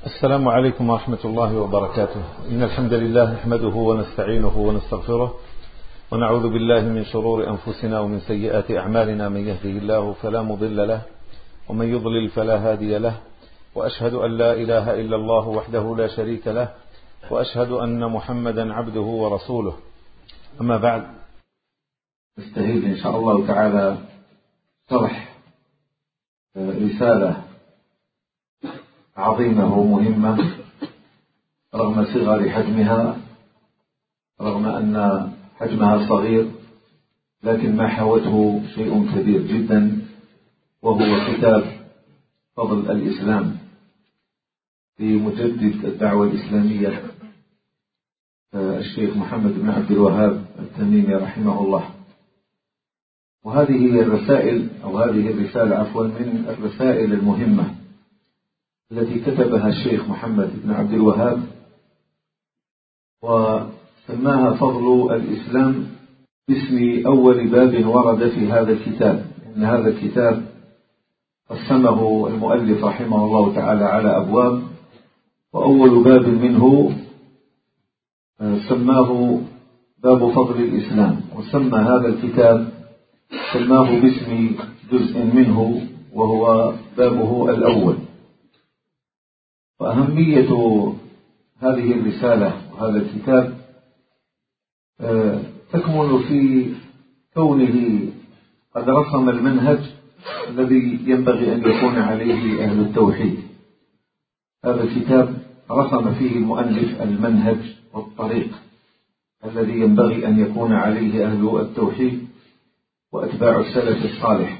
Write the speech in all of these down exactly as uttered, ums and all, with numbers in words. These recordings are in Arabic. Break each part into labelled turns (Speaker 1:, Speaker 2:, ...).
Speaker 1: السلام عليكم ورحمة الله وبركاته. إن الحمد لله نحمده ونستعينه ونستغفره ونعوذ بالله من شرور أنفسنا ومن سيئات أعمالنا. من يهده الله فلا مضل له ومن يضلل فلا هادي له، وأشهد أن لا إله إلا الله وحده لا شريك له، وأشهد أن محمدا عبده ورسوله. أما بعد، نستهيد إن شاء الله تعالى شرح رسالة عظيمة ومهمة رغم صغر حجمها، رغم أن حجمها صغير، لكن ما حوته شيء كبير جدا، وهو كتاب فضل الإسلام لمجدد الدعوة الإسلامية الشيخ محمد بن عبد الوهاب التميمي رحمه الله. وهذه هي الرسائل أو هذه الرسالة عفوا من الرسائل المهمة التي كتبها الشيخ محمد بن عبد الوهاب، وسماها فضل الإسلام باسم أول باب ورد في هذا الكتاب. إن هذا الكتاب قسمه المؤلف رحمه الله تعالى على أبواب، وأول باب منه سماه باب فضل الإسلام، وسمى هذا الكتاب سماه باسم جزء منه وهو بابه الأول. وأهمية هذه الرسالة وهذا الكتاب تكمن في كونه قد رسم المنهج الذي ينبغي أن يكون عليه أهل التوحيد. هذا الكتاب رسم فيه المؤلف المنهج والطريق الذي ينبغي أن يكون عليه أهل التوحيد وأتباع السلف الصالح.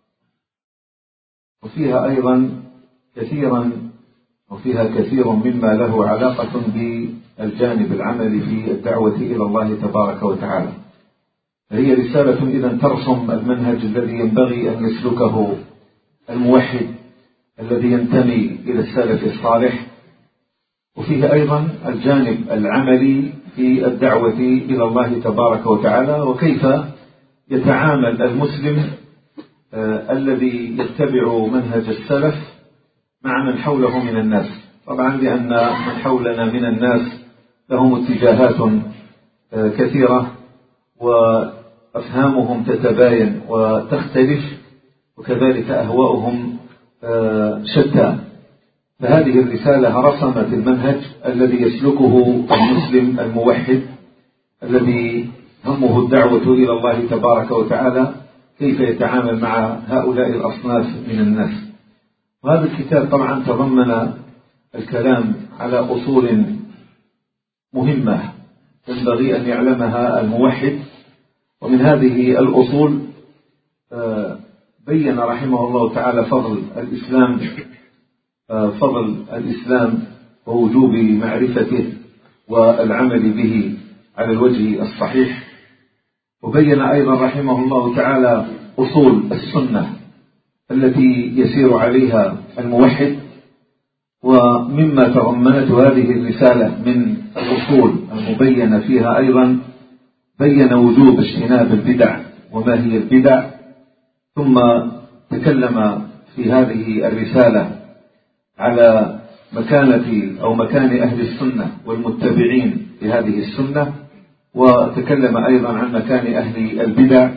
Speaker 1: وفيها أيضا كثيرا وفيها كثير مما له علاقة بالجانب العملي في الدعوة إلى الله تبارك وتعالى. هي رسالة إذن ترسم المنهج الذي ينبغي أن يسلكه الموحد الذي ينتمي إلى السلف الصالح، وفيه أيضا الجانب العملي في الدعوة إلى الله تبارك وتعالى، وكيف يتعامل المسلم الذي يتبع منهج السلف مع من حوله من الناس. طبعا لأن من حولنا من الناس لهم اتجاهات كثيرة وأفهامهم تتباين وتختلف، وكذلك أهواؤهم شتى. فهذه الرسالة رسمت المنهج الذي يسلكه المسلم الموحد الذي همه الدعوة إلى الله تبارك وتعالى، كيف يتعامل مع هؤلاء الأصناف من الناس. وهذا الكتاب طبعا تضمن الكلام على أصول مهمة ينبغي أن يعلمها الموحد. ومن هذه الأصول بين رحمه الله تعالى فضل الإسلام فضل الإسلام ووجوب معرفته والعمل به على الوجه الصحيح. وبين أيضا رحمه الله تعالى أصول السنة التي يسير عليها الموحد. ومما تضمنته هذه الرسالة من الأصول المبينة فيها أيضا بين وجوب اجتناب البدع وما هي البدع. ثم تكلم في هذه الرسالة على مكانة أو مكان أهل السنة والمتبعين لهذه السنة، وتكلم أيضا عن مكان أهل البدع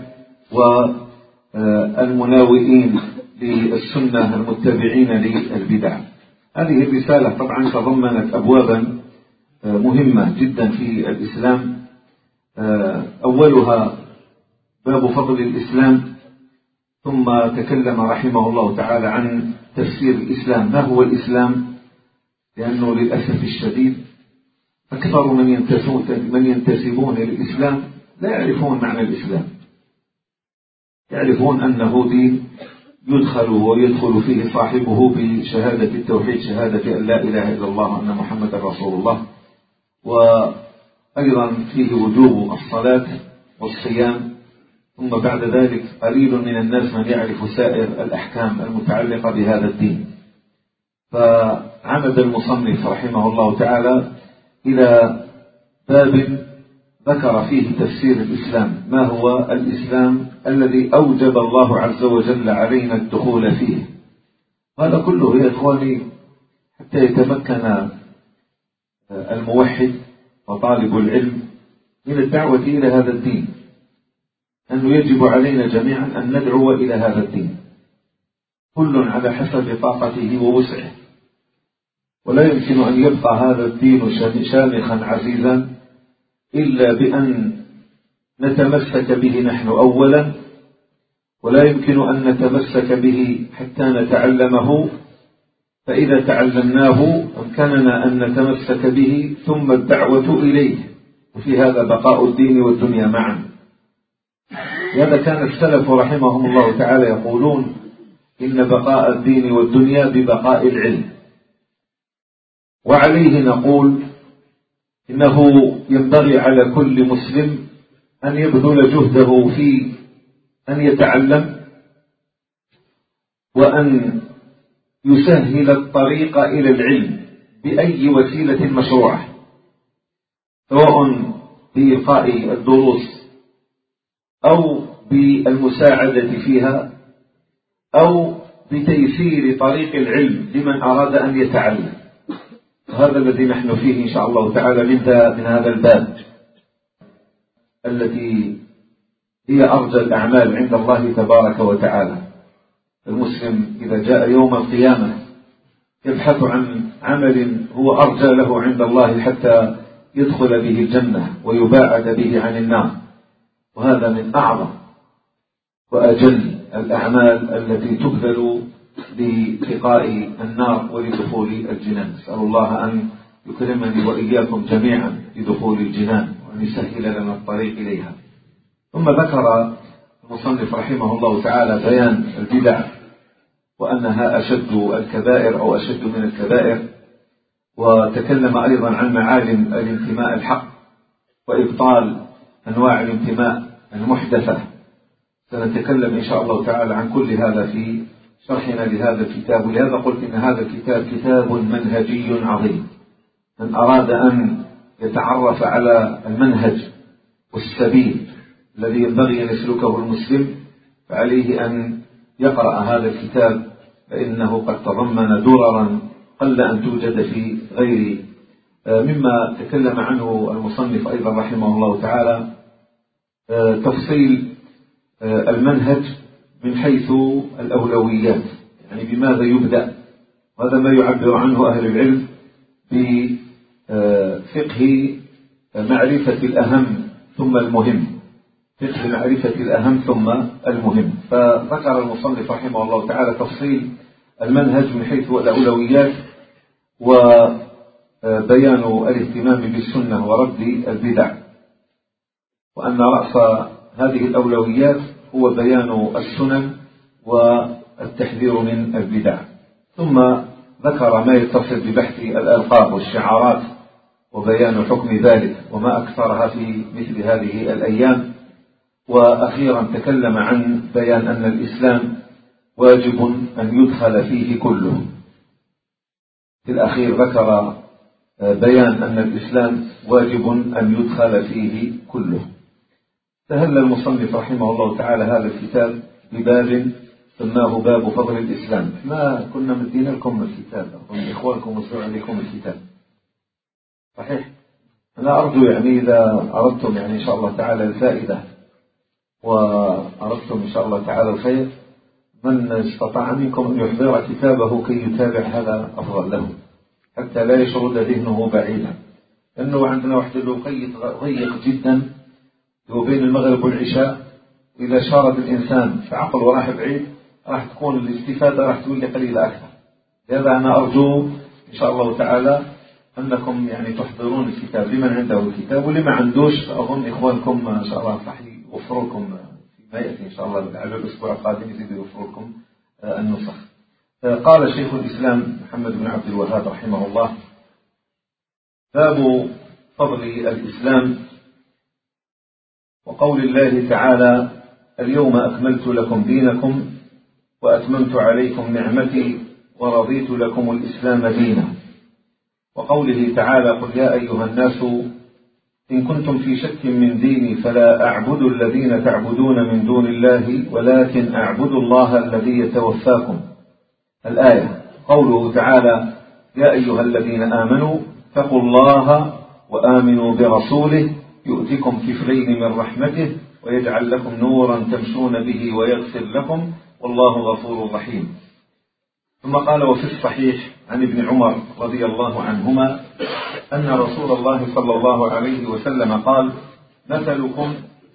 Speaker 1: والمناوئين للسنة المتبعين للبدع. هذه الرسالة طبعا تضمنت أبوابا مهمة جدا في الإسلام. أولها باب فضل الإسلام، ثم تكلم رحمه الله تعالى عن تفسير الإسلام. ما هو الإسلام؟ لأنه للأسف الشديد أكثر من ينتسبون للإسلام لا يعرفون معنى الإسلام. يعرفون أنه دين يدخل ويدخل فيه صاحبه بشهادة التوحيد، شهادة أن لا إله إلا الله وأن محمد رسول الله، وأيضا فيه وجوب الصلاة والصيام. ثم بعد ذلك قليل من الناس من يعرف سائر الأحكام المتعلقة بهذا الدين. فعمد المصنف رحمه الله تعالى إلى باب ذكر فيه تفسير الإسلام. ما هو الإسلام الذي أوجب الله عز وجل علينا الدخول فيه؟ هذا كله يا إخواني حتى يتمكن الموحد وطالب العلم من الدعوة إلى هذا الدين، أنه يجب علينا جميعا أن ندعو إلى هذا الدين، كل على حسب طاقته ووسعه، ولا يمكن أن يبقى هذا الدين شامخا عزيزا إلا بأن نتمسك به نحن أولا، ولا يمكن أن نتمسك به حتى نتعلمه، فإذا تعلمناه أمكننا أن نتمسك به ثم الدعوة إليه، وفي هذا بقاء الدين والدنيا معا. لهذا كان السلف رحمهم الله تعالى يقولون إن بقاء الدين والدنيا ببقاء العلم. وعليه نقول إنه ينبغي على كل مسلم أن يبذل جهده في أن يتعلم وأن يسهل الطريق إلى العلم بأي وسيلة مشروعة، سواء بإلقاء الدروس أو بالمساعدة فيها أو بتيسير طريق العلم لمن أراد أن يتعلم. هذا الذي نحن فيه إن شاء الله تعالى من هذا الباب التي هي أرجى الأعمال عند الله تبارك وتعالى. المسلم إذا جاء يوم القيامة يبحث عن عمل هو أرجى له عند الله حتى يدخل به الجنة ويباعد به عن النار، وهذا من أعظم وأجل الأعمال التي تبذل لاتقاء النار ولدخول الجنان. أسأل الله أن يكرمني وإياكم جميعا بدخول الجنان وأن يسهل لنا الطريق إليها. ثم ذكر المصنف رحمه الله تعالى بيان البدع وأنها أشد الكبائر أو أشد من الكبائر، وتكلم أيضا عن معالم الانتماء الحق وإبطال أنواع الانتماء المحدثة. سنتكلم إن شاء الله تعالى عن كل هذا في شرحنا لهذا الكتاب، ولهذا قلت إن هذا الكتاب كتاب منهجي عظيم. من أراد أن يتعرف على المنهج والسبيل الذي ينبغي أن يسلكه المسلم فعليه أن يقرأ هذا الكتاب، فإنه قد تضمن دررا قل أن توجد في غيره. مما تكلم عنه المصنف أيضا رحمه الله تعالى تفصيل المنهج من حيث الأولويات، يعني بماذا يبدأ، وهذا ما يعبر عنه أهل العلم بفقه معرفة الأهم ثم المهم، فقه معرفة الأهم ثم المهم. فذكر المصنف رحمه الله تعالى تفصيل المنهج من حيث الأولويات وبيان الاهتمام بالسنة ورد البدع، وأن رأس هذه الأولويات هو بيان السنن والتحذير من البدع. ثم ذكر ما يتصل ببحث الألقاب والشعارات وبيان حكم ذلك وما أكثرها في مثل هذه الأيام. وأخيرا تكلم عن بيان أن الإسلام واجب أن يدخل فيه كله. في الأخير ذكر بيان أن الإسلام واجب أن يدخل فيه كله. تهل المصنف رحمه الله تعالى هذا الكتاب بباب سماه باب فضل الإسلام. ما كنا مدين لكم الكتاب، أظن إخوانكم وزعوا عليكم الكتاب صحيح؟ أنا أرجو يعني إذا أردتم يعني إن شاء الله تعالى الفائدة وأردتم إن شاء الله تعالى الخير، من استطاع منكم أن يحضر كتابه كي يتابع هذا أفضل له حتى لا يشرد ذهنه بعيدا، لأنه عندنا واحد الوقيت ضيق جدا وبين المغرب والعشاء، إذا شارد الإنسان في عقل وراح بعيد راح تكون الاستفادة راح تكون قليلة أكثر. لهذا أنا أرجو إن شاء الله تعالى أنكم يعني تحضرون الكتاب لمن عنده الكتاب، ولما عندوش أظن إخوانكم إن شاء الله راح يوفروا لكم فيما يأتي إن شاء الله على الأسبوع القادم يزيدوا يوفروا لكم النسخ. قال شيخ الإسلام محمد بن عبد الوهاب رحمه الله: باب فضل الإسلام وقول الله تعالى: اليوم أكملت لكم دينكم وأتممت عليكم نعمتي ورضيت لكم الإسلام دينا. وقوله تعالى: قل يا أيها الناس إن كنتم في شك من ديني فلا أعبد الذين تعبدون من دون الله ولكن أعبد الله الذي يتوفاكم. الآية. قوله تعالى: يا أيها الذين آمنوا اتقوا الله وآمنوا برسوله يؤتكم كفلين من رحمته ويجعل لكم نورا تمشون به ويغفر لكم والله غفور رحيم. ثم قال: وفي الصحيح عن ابن عمر رضي الله عنهما أن رسول الله صلى الله عليه وسلم قال: مثلكم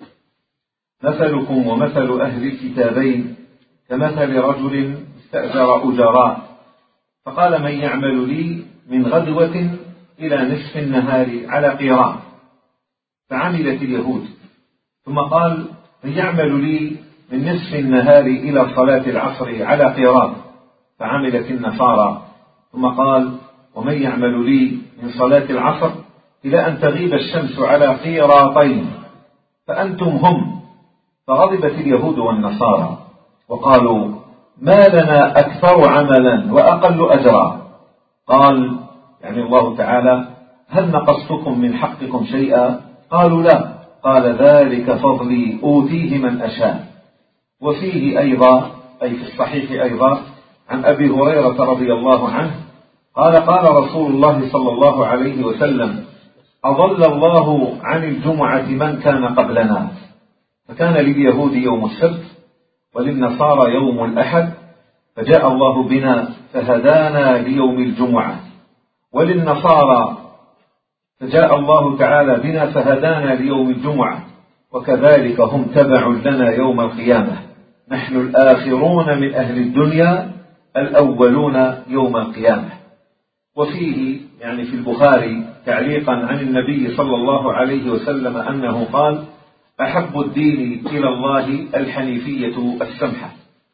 Speaker 1: مثلكم ومثل أهل الكتابين كمثل رجل استأجر أجراء فقال: من يعمل لي من غدوة إلى نصف النهار على قيراط؟ فعملت اليهود. ثم قال: من يعمل لي من نصف النهار إلى صلاة العصر على قيراط؟ فعملت النصارى. ثم قال: ومن يعمل لي من صلاة العصر إلى أن تغيب الشمس على قيراطين فأنتم هم. فغضبت اليهود والنصارى وقالوا: ما لنا أكثر عملا وأقل أجرا. قال يعني الله تعالى: هل نقصتكم من حقكم شيئا؟ قالوا: لا. قال: ذلك فضلي أوتيه من أشاء. وفيه أيضا أي في الصحيح أيضا عن أبي هريرة رضي الله عنه قال: قال رسول الله صلى الله عليه وسلم: أضل الله عن الجمعة من كان قبلنا. فكان لليهود يوم السبت وللنصارى يوم الأحد، فجاء الله بنا فهدانا ليوم الجمعة، وللنصارى فجاء الله تعالى بنا فهدانا ليوم الجمعة، وكذلك هم تبع لنا يوم القيامة، نحن الآخرون من أهل الدنيا الأولون يوم القيامة. وفيه يعني في البخاري تعليقا عن النبي صلى الله عليه وسلم أنه قال: أحب الدين إلى الله الحنيفية السمحة.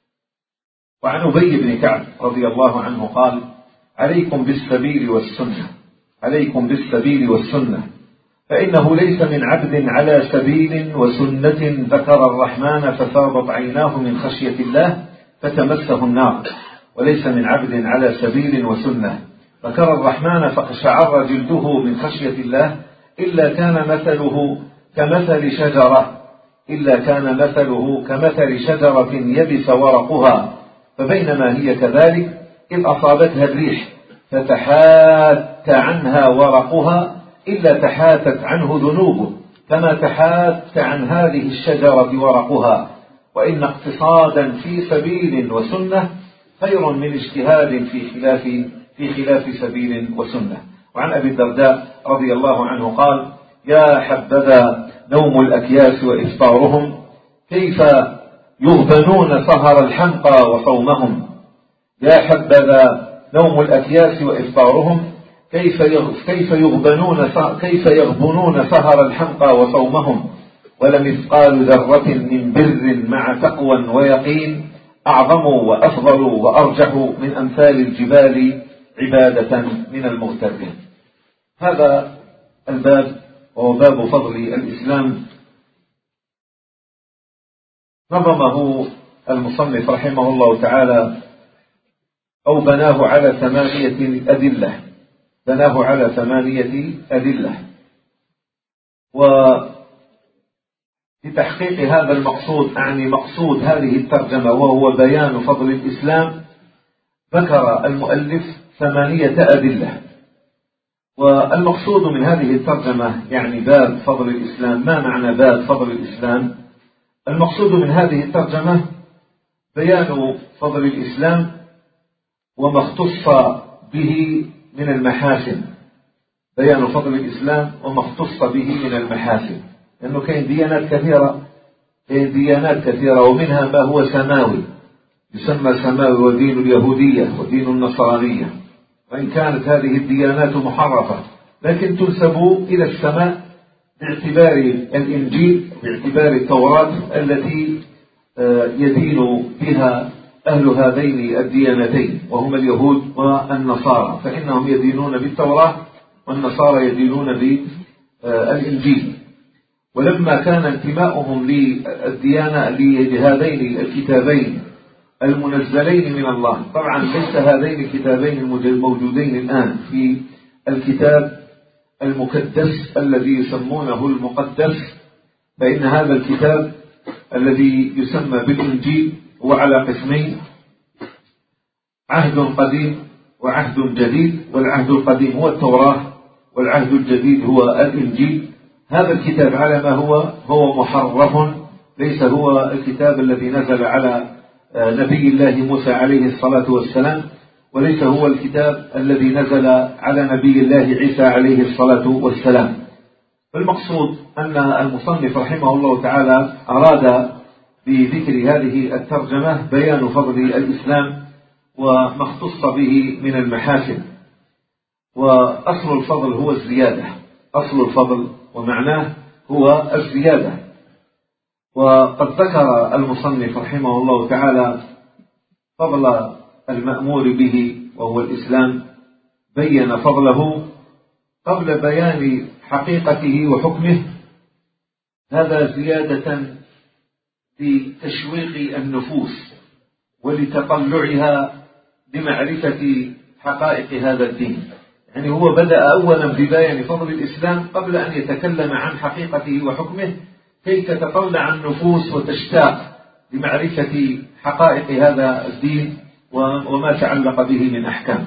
Speaker 1: وعن أبي بن كعب رضي الله عنه قال: عليكم بالسبيل والسنة عليكم بالسبيل والسنة فإنه ليس من عبد على سبيل وسنة ذكر الرحمن ففاضت عيناه من خشية الله فتمسه النار، وليس من عبد على سبيل وسنة ذكر الرحمن فقشعر جلده من خشية الله إلا كان مثله كمثل شجرة إلا كان مثله كمثل شجرة يبس ورقها فبينما هي كذلك إذ أصابتها الريح فتحات عنها ورقها إلا تحاتت عنه ذنوبه كما تحات عن هذه الشجرة ورقها، وإن اقتصادا في سبيل وسنة خير من اجتهاد في خلاف في خلاف سبيل وسنة. وعن أبي الدرداء رضي الله عنه قال: يا حبذا نوم الأكياس وإفطارهم كيف يغبنون سهر الحنقى وصومهم. يا حبذا نوم الأكياس وإفطارهم كيف كيف يغبنون كيف يغبنون سهر الحنقى وصومهم، ولمثقال ذرة من بر مع تقوى ويقين أعظم وأفضل وأرجح من أمثال الجبال عبادة من المغترين. هذا الباب وهو باب فضل الإسلام نظمه المصنف رحمه الله تعالى أو بناه على ثمانية أدلة بناه على ثمانية أدلة ولتحقيق هذا المقصود أعني مقصود هذه الترجمة وهو بيان فضل الإسلام ذكر المؤلف ثمانية أدلة. والمقصود من هذه الترجمة يعني باب فضل الإسلام. ما معنى باب فضل الإسلام؟ المقصود من هذه الترجمة بيان فضل الإسلام وما اختص به من المحاسن بيان فضل الإسلام وما اختص به من المحاسن، لأنه كاين ديانات كثيرة كاين ديانات كثيرة ومنها ما هو سماوي يسمى سماوي ودين اليهودية ودين النصرانية، وإن كانت هذه الديانات محرفة لكن تنسب إلى السماء باعتبار الإنجيل باعتبار التوراة التي يدين بها أهل هذين الديانتين وهم اليهود والنصارى، فإنهم يدينون بالتوراة والنصارى يدينون بالإنجيل. ولما كان انتماؤهم للديانة لهذين الكتابين المنزلين من الله، طبعا ليس هذين الكتابين الموجودين الآن في الكتاب المكدس الذي يسمونه المقدس، فإن هذا الكتاب الذي يسمى بالإنجيل هو على قسمين: عهد قديم وعهد جديد، والعهد القديم هو التوراة والعهد الجديد هو الإنجيل. هذا الكتاب على ما هو هو محرف، ليس هو الكتاب الذي نزل على نبي الله موسى عليه الصلاة والسلام، وليس هو الكتاب الذي نزل على نبي الله عيسى عليه الصلاة والسلام. فالمقصود أن المصنف رحمه الله تعالى أراد بذكر هذه الترجمة بيان فضل الإسلام وما اختص به من المحاسن. وأصل الفضل هو الزيادة، أصل الفضل ومعناه هو الزيادة. وقد ذكر المصنف رحمه الله تعالى فضل المأمور به وهو الإسلام، بين فضله قبل بيان حقيقته وحكمه، هذا زيادة لتشويق النفوس ولتطلعها لمعرفة حقائق هذا الدين. يعني هو بدأ أولا ببيان فضل الإسلام قبل أن يتكلم عن حقيقته وحكمه، كي تتطلع النفوس وتشتاق لمعرفة حقائق هذا الدين وما تعلق به من أحكام.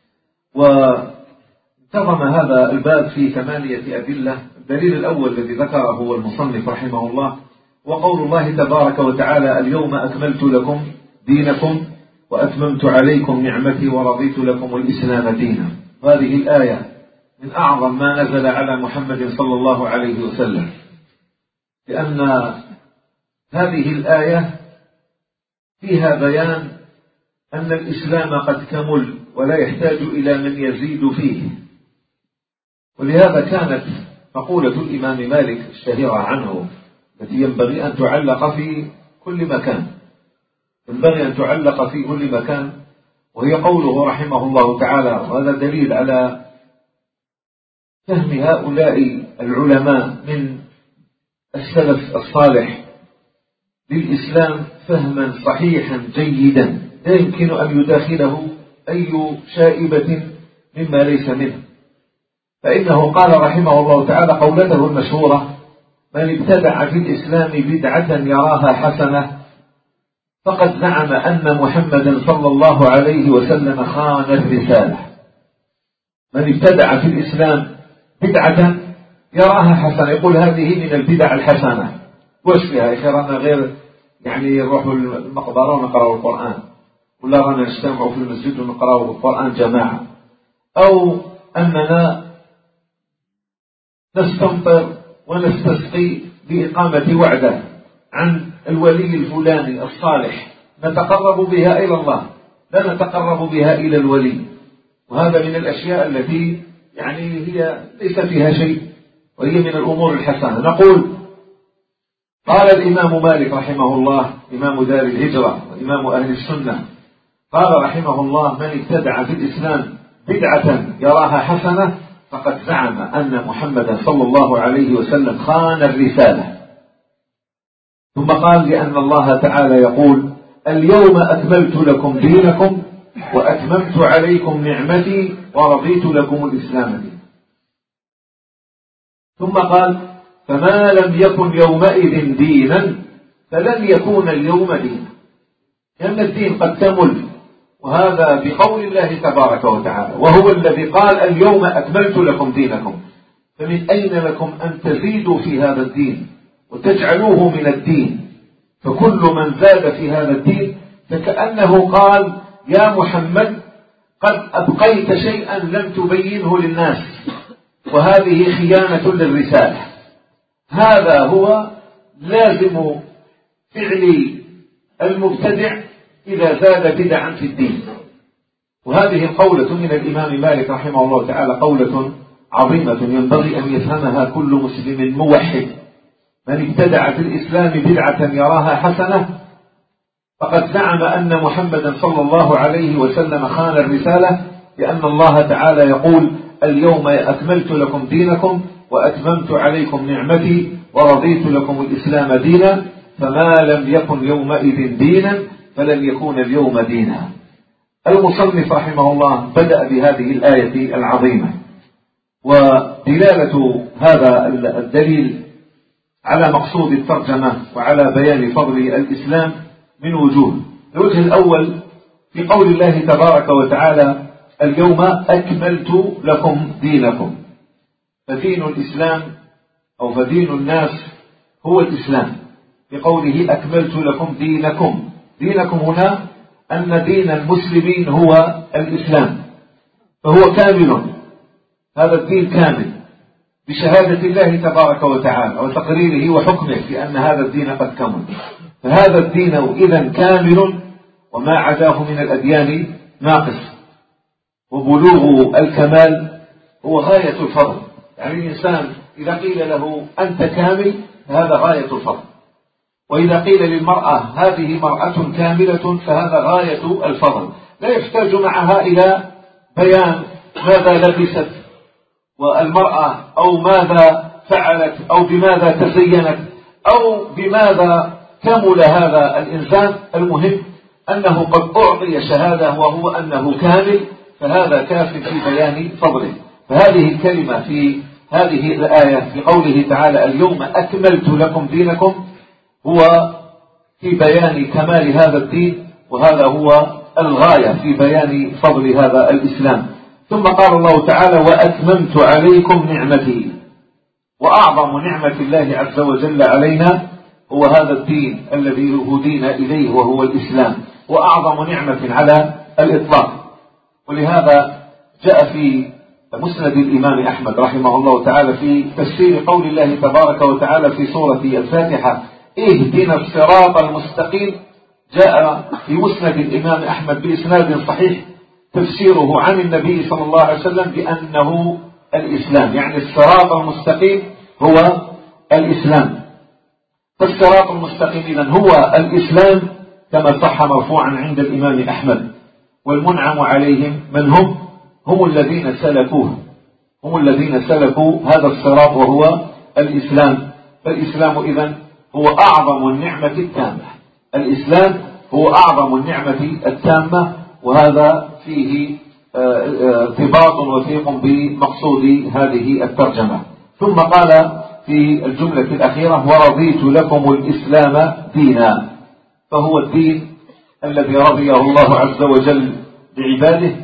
Speaker 1: وانتظم هذا الباب في ثمانية أدلة. الدليل الأول الذي ذكره هو المصنف رحمه الله وقول الله تبارك وتعالى: اليوم أكملت لكم دينكم وأتممت عليكم نعمتي ورضيت لكم الإسلام دينا. هذه الآية من أعظم ما نزل على محمد صلى الله عليه وسلم، لأن هذه الآية فيها بيان أن الإسلام قد كمل ولا يحتاج إلى من يزيد فيه. ولهذا كانت مقولة الإمام مالك الشهيرة عنه التي ينبغي أن تعلق في كل مكان، ينبغي أن تعلق في كل مكان، وهي قوله رحمه الله تعالى، وهذا دليل على فهم هؤلاء العلماء من السلف الصالح للإسلام فهما صحيحا جيدا لا يمكن أن يداخله أي شائبة مما ليس منه. فإنه قال رحمه الله تعالى قولته المشهورة: من ابتدع في الإسلام بدعة يراها حسنة فقد زعم أن محمدا صلى الله عليه وسلم خان الرسالة. من ابتدع في الإسلام بدعة يراها حسنة، يقول هذه من البدع الحسنة، وش فيها خيرنا غير يعني نروح المقبرة ونقرأ القرآن، ولا رانا نجتمع في المسجد ونقرأ القرآن جماعة، أو أننا نستمطر ونستسقي بإقامة وعدة عن الولي الفلاني الصالح نتقرب بها إلى الله، لا نتقرب بها إلى الولي. وهذا من الأشياء التي يعني هي ليس فيها شيء، وهي من الأمور الحسنة. نقول قال الإمام مالك رحمه الله إمام دار الهجرة وإمام أهل السنة، قال رحمه الله: من ابتدع في الإسلام بدعة يراها حسنة فقد زعم أن محمدا صلى الله عليه وسلم خان الرسالة. ثم قال: لأن الله تعالى يقول: اليوم أكملت لكم دينكم وأتممت عليكم نعمتي ورضيت لكم الإسلام دينا. ثم قال: فما لم يكن يومئذ دينا فلن يكون اليوم دينا، لأن الدين قد كمل، وهذا بقول الله تبارك وتعالى، وهو الذي قال: اليوم أكملت لكم دينكم. فمن أين لكم أن تزيدوا في هذا الدين وتجعلوه من الدين؟ فكل من زاد في هذا الدين فكأنه قال: يا محمد قد أبقيت شيئا لم تبينه للناس، وهذه خيانة للرسالة. هذا هو لازم فعل المبتدع إذا زاد بدعا في الدين. وهذه القولة من الإمام مالك رحمه الله تعالى قولة عظيمة ينبغي أن يفهمها كل مسلم موحد. من ابتدع في الإسلام بدعة يراها حسنة فقد زعم أن محمدا صلى الله عليه وسلم خان الرسالة، لأن الله تعالى يقول: اليوم أكملت لكم دينكم وأتممت عليكم نعمتي ورضيت لكم الإسلام دينا، فما لم يكن يومئذ دينا فلن يكون اليوم دينا. المصنف رحمه الله بدأ بهذه الآية العظيمة، ودلالة هذا الدليل على مقصود الترجمة وعلى بيان فضل الإسلام من وجوه. الوجه الأول في قول الله تبارك وتعالى: اليوم أكملت لكم دينكم. فدين الإسلام أو فدين الناس هو الإسلام، بقوله أكملت لكم دينكم. دينكم هنا أن دين المسلمين هو الإسلام، فهو كامل، هذا الدين كامل بشهادة الله تبارك وتعالى وتقريره وحكمه بأن هذا الدين قد كمل. فهذا الدين إذن كامل، وما عداه من الأديان ناقص. وبلوغ الكمال هو غاية الفضل، يعني الإنسان إذا قيل له أنت كامل فهذا غاية الفضل، وإذا قيل للمرأة هذه مرأة كاملة فهذا غاية الفضل، لا يحتاج معها إلى بيان ماذا لبست والمرأة أو ماذا فعلت أو بماذا تزينت أو بماذا كمل هذا الإنسان. المهم أنه قد أعطي شهادة وهو أنه كامل، فهذا كاف في بيان فضله. فهذه الكلمة في هذه الآية في قوله تعالى اليوم أكملت لكم دينكم هو في بيان كمال هذا الدين، وهذا هو الغاية في بيان فضل هذا الإسلام. ثم قال الله تعالى وأتممت عليكم نعمتي. وأعظم نعمة الله عز وجل علينا هو هذا الدين الذي هدينا إليه وهو الإسلام، وأعظم نعمة على الإطلاق. ولهذا جاء في مسند الإمام أحمد رحمه الله تعالى في تفسير قول الله تبارك وتعالى في سورة الفاتحة اهدنا الصراط المستقيم، جاء في مسند الإمام أحمد بإسناد صحيح تفسيره عن النبي صلى الله عليه وسلم بأنه الإسلام، يعني الصراط المستقيم هو الإسلام. فالصراط المستقيم إذن هو الإسلام كما صح مرفوعا عند الإمام أحمد. والمنعم عليهم من هم؟ هم الذين سلكوه، هم الذين سلكوا هذا الصراط وهو الإسلام. فالإسلام إذن هو أعظم النعمة التامة، الإسلام هو أعظم النعمة التامة، وهذا فيه ارتباط وثيق بمقصود هذه الترجمة. ثم قال في الجملة الأخيرة ورضيت لكم الإسلام دينا، فهو الدين الذي رضيه الله عز وجل بعباده،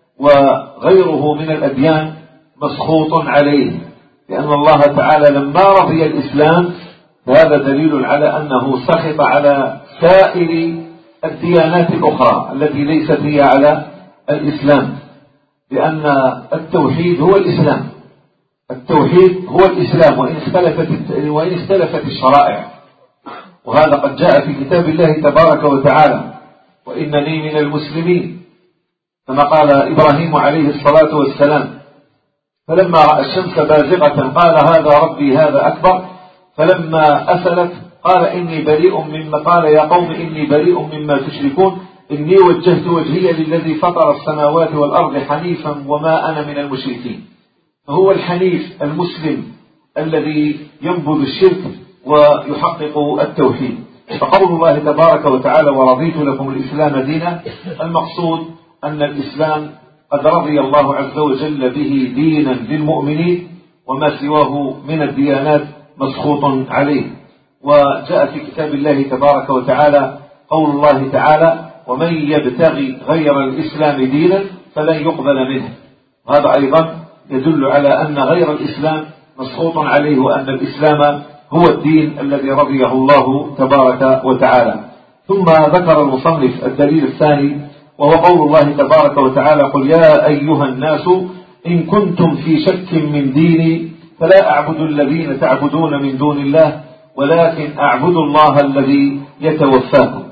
Speaker 1: وغيره من الأديان مسخوط عليه، لأن الله تعالى لما رضي الإسلام فهذا دليل على أنه سخط على سائر الديانات الأخرى التي ليست هي على الإسلام، لأن التوحيد هو الإسلام، التوحيد هو الإسلام وإن اختلفت وإن اختلفت الشرائع. وهذا قد جاء في كتاب الله تبارك وتعالى وإنني من المسلمين، كما قال إبراهيم عليه الصلاة والسلام فلما رأى الشمس بازغة قال هذا ربي هذا أكبر، فلما أفلت قال إني بريء مما قال يا قوم إني بريء مما تشركون إني وجهت وجهي للذي فطر السماوات والأرض حنيفا وما أنا من المشركين. فهو الحنيف المسلم الذي ينبذ الشرك ويحقق التوحيد. فقول الله تبارك وتعالى ورضيت لكم الإسلام دينا، المقصود أن الإسلام قد رضي الله عز وجل به دينا للمؤمنين، وما سواه من الديانات مسخوط عليه. وجاء في كتاب الله تبارك وتعالى قول الله تعالى ومن يبتغي غير الإسلام دينا فلن يقبل منه. هذا أيضا يدل على أن غير الإسلام مسخوط عليه، وأن الإسلام هو الدين الذي رضيه الله تبارك وتعالى. ثم ذكر المصنف الدليل الثاني وهو قول الله تبارك وتعالى قل يا أيها الناس إن كنتم في شك من ديني فلا أعبد الذين تعبدون من دون الله ولكن أعبد الله الذي يتوفاكم.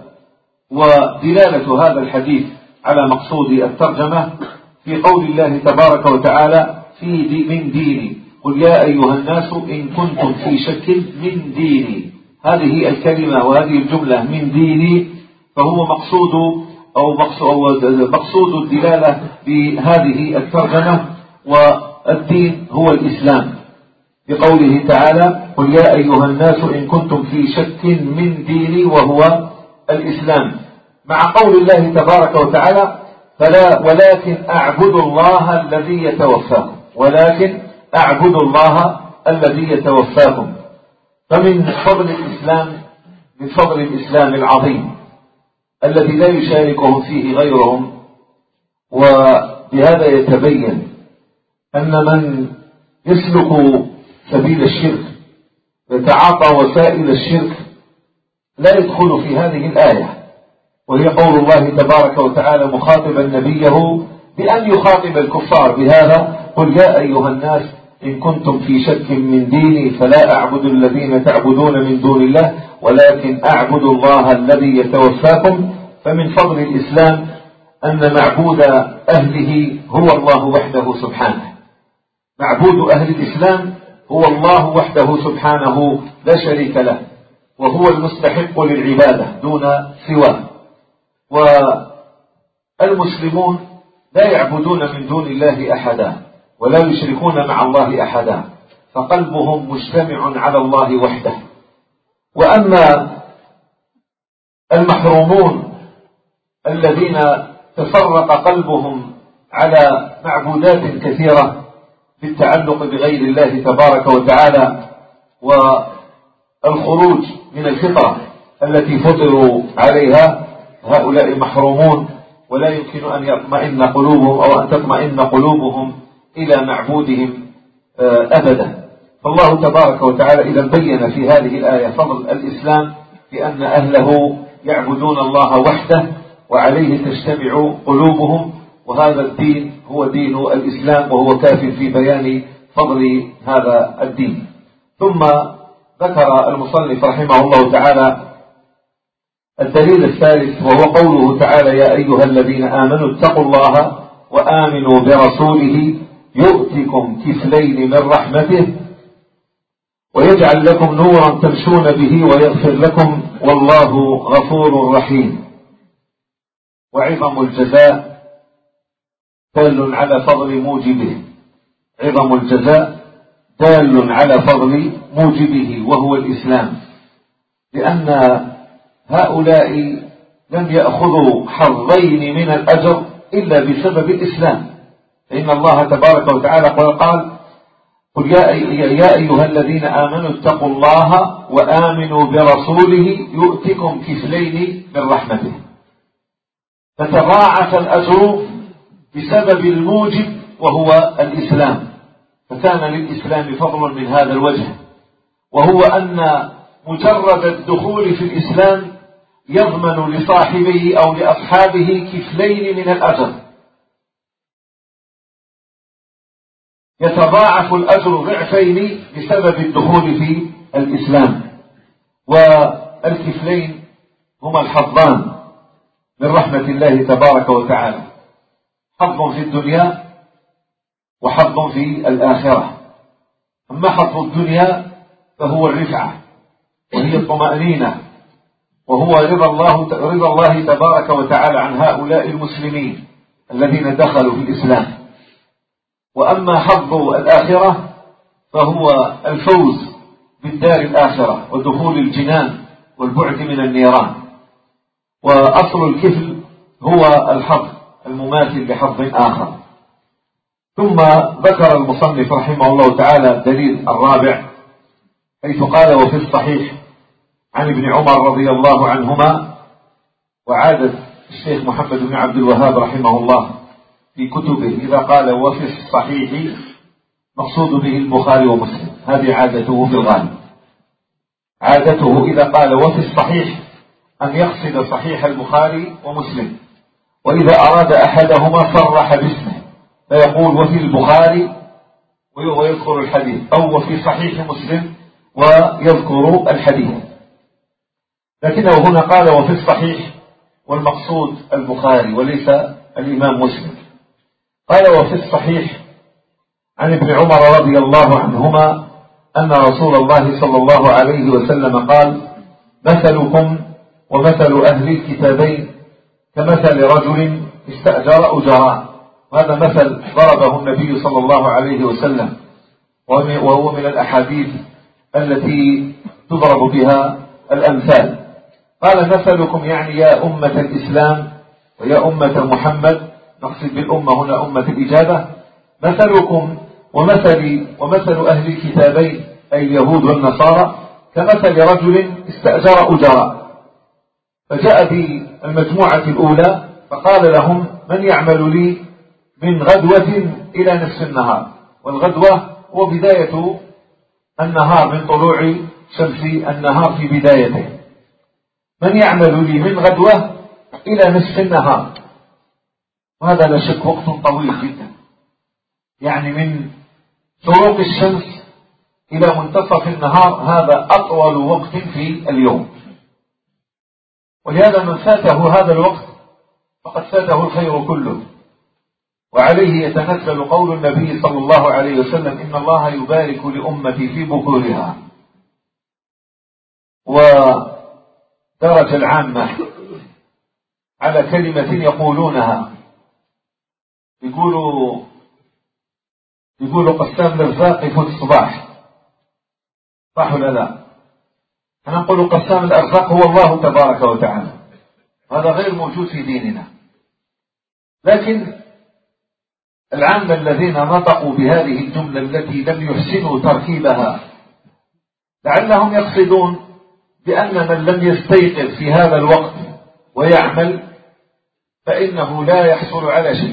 Speaker 1: ودلالة هذا الحديث على مقصود الترجمة في قول الله تبارك وتعالى في دي من ديني قل يا أيها الناس إن كنتم في شك من ديني، هذه الكلمة وهذه الجملة من ديني فهو مقصود أو مقصود الدلالة بهذه الترجمة، والدين هو الإسلام بقوله تعالى قل يا أيها الناس إن كنتم في شك من ديني وهو الإسلام، مع قول الله تبارك وتعالى فلا ولكن أعبد الله الذي يتوفاكم، ولكن أعبد الله الذي يتوفاكم. فمن فضل الإسلام من فضل الإسلام العظيم الذي لا يشاركهم فيه غيرهم، بهذا يتبين أن من يسلك سبيل الشرك يتعاطى وسائل الشرك لا يدخل في هذه الآية، وهي قول الله تبارك وتعالى مخاطبا نبيه بأن يخاطب الكفار بهذا: قل يا أيها الناس إن كنتم في شك من ديني فلا أعبد الذين تعبدون من دون الله ولكن أعبد الله الذي يتوفاكم. فمن فضل الإسلام أن معبود أهله هو الله وحده سبحانه. معبود أهل الإسلام هو الله وحده سبحانه لا شريك له، وهو المستحق للعبادة دون سواه. والمسلمون لا يعبدون من دون الله أحدا ولا يشركون مع الله أحدا، فقلبهم مجتمع على الله وحده. وأما المحرومون الذين تفرق قلبهم على معبودات كثيرة بالتعلق بغير الله تبارك وتعالى والخروج من الفطرة التي فطروا عليها، هؤلاء محرومون ولا يمكن أن يطمئن قلوبهم أو أن تطمئن قلوبهم إلى معبودهم أبدا. فالله تبارك وتعالى إذا بين في هذه الآية فضل الإسلام بأن أهله يعبدون الله وحده وعليه تجتمع قلوبهم، وهذا الدين هو دين الإسلام، وهو كاف في بيان فضل هذا الدين. ثم ذكر المصنف رحمه الله تعالى الدليل الثالث، وهو قوله تعالى: يا أيها الذين آمنوا اتقوا الله وآمنوا برسوله يؤتكم كفلين من رحمته ويجعل لكم نورا تمشون به ويغفر لكم والله غفور رحيم. وعظم الجزاء دال على فضل موجبه، عظم الجزاء دال على فضل موجبه وهو الإسلام، لأن هؤلاء لم يأخذوا حظين من الأجر إلا بسبب الإسلام. فإن الله تبارك وتعالى قال: قل يا أيها الذين آمنوا اتقوا الله وآمنوا برسوله يؤتكم كفلين من رحمته. فتضاعف الأجر بسبب الموجب وهو الإسلام، فكان للإسلام فضل من هذا الوجه، وهو أن مجرد الدخول في الإسلام يضمن لصاحبه أو لأصحابه كفلين من الأجر، يتضاعف الأجر ضعفين بسبب الدخول في الإسلام. والكفلين هما الحظان من رحمة الله تبارك وتعالى، حظ في الدنيا وحظ في الآخرة. أما حظ الدنيا فهو الرفعة وهي الطمأنينة، وهو رضا الله, رضا الله تبارك وتعالى عن هؤلاء المسلمين الذين دخلوا في الإسلام. وأما حظ الآخرة فهو الفوز بالدار الآخرة ودخول الجنان والبعد من النيران. وأصل الكفل هو الحظ المماثل لحظ آخر. ثم ذكر المصنف رحمه الله تعالى الدليل الرابع، حيث قال: وفي الصحيح عن ابن عمر رضي الله عنهما. وعادة الشيخ محمد بن عبد الوهاب رحمه الله في كتبه إذا قال وفي الصحيح مقصود به البخاري ومسلم، هذه عادته في الغالب. عادته إذا قال وفي الصحيح أن يقصد صحيح البخاري ومسلم، وإذا أراد أحدهما صرح باسمه فيقول وفي البخاري ويذكر الحديث، أو وفي صحيح مسلم ويذكر الحديث. لكنه هنا قال وفي الصحيح والمقصود البخاري وليس الإمام مسلم. قال وفي الصحيح عن ابن عمر رضي الله عنهما أن رسول الله صلى الله عليه وسلم قال: مثلكم ومثل أهل الكتابين كمثل رجل استأجر أجراء. وهذا مثل ضربه النبي صلى الله عليه وسلم، وهو من الأحاديث التي تضرب بها الأمثال. قال مثلكم يعني يا أمة الإسلام ويا أمة محمد، نقصد بالأمة هنا أمة الإجابة. مثلكم ومثل ومثل أهل الكتابين أي اليهود والنصارى كمثل رجل استأجر أجراء، فجاء بالمجموعة الأولى فقال لهم: من يعمل لي من غدوة إلى نصف النهار، والغدوة هو بداية النهار من طلوع شمس النهار في بدايته. من يعمل لي من غدوة إلى نصف النهار، وهذا لا شك وقت طويل جدا، يعني من شروق الشمس إلى منتصف النهار، هذا أطول وقت في اليوم. ولهذا من فاته هذا الوقت فقد فاته الخير كله. وعليه يتنزل قول النبي صلى الله عليه وسلم: إن الله يبارك لأمتي في بكورها. ودرج العامة على كلمة يقولونها، يقولوا يقولوا قسام الأرزاق يفوت الصباح، صح ولا لا؟ أنا نقول قسام الأرزاق هو الله تبارك وتعالى، هذا غير موجود في ديننا. لكن العامة الذين نطقوا بهذه الجملة التي لم يحسنوا تركيبها لعلهم يقصدون بأن من لم يستيقظ في هذا الوقت ويعمل فإنه لا يحصل على شيء،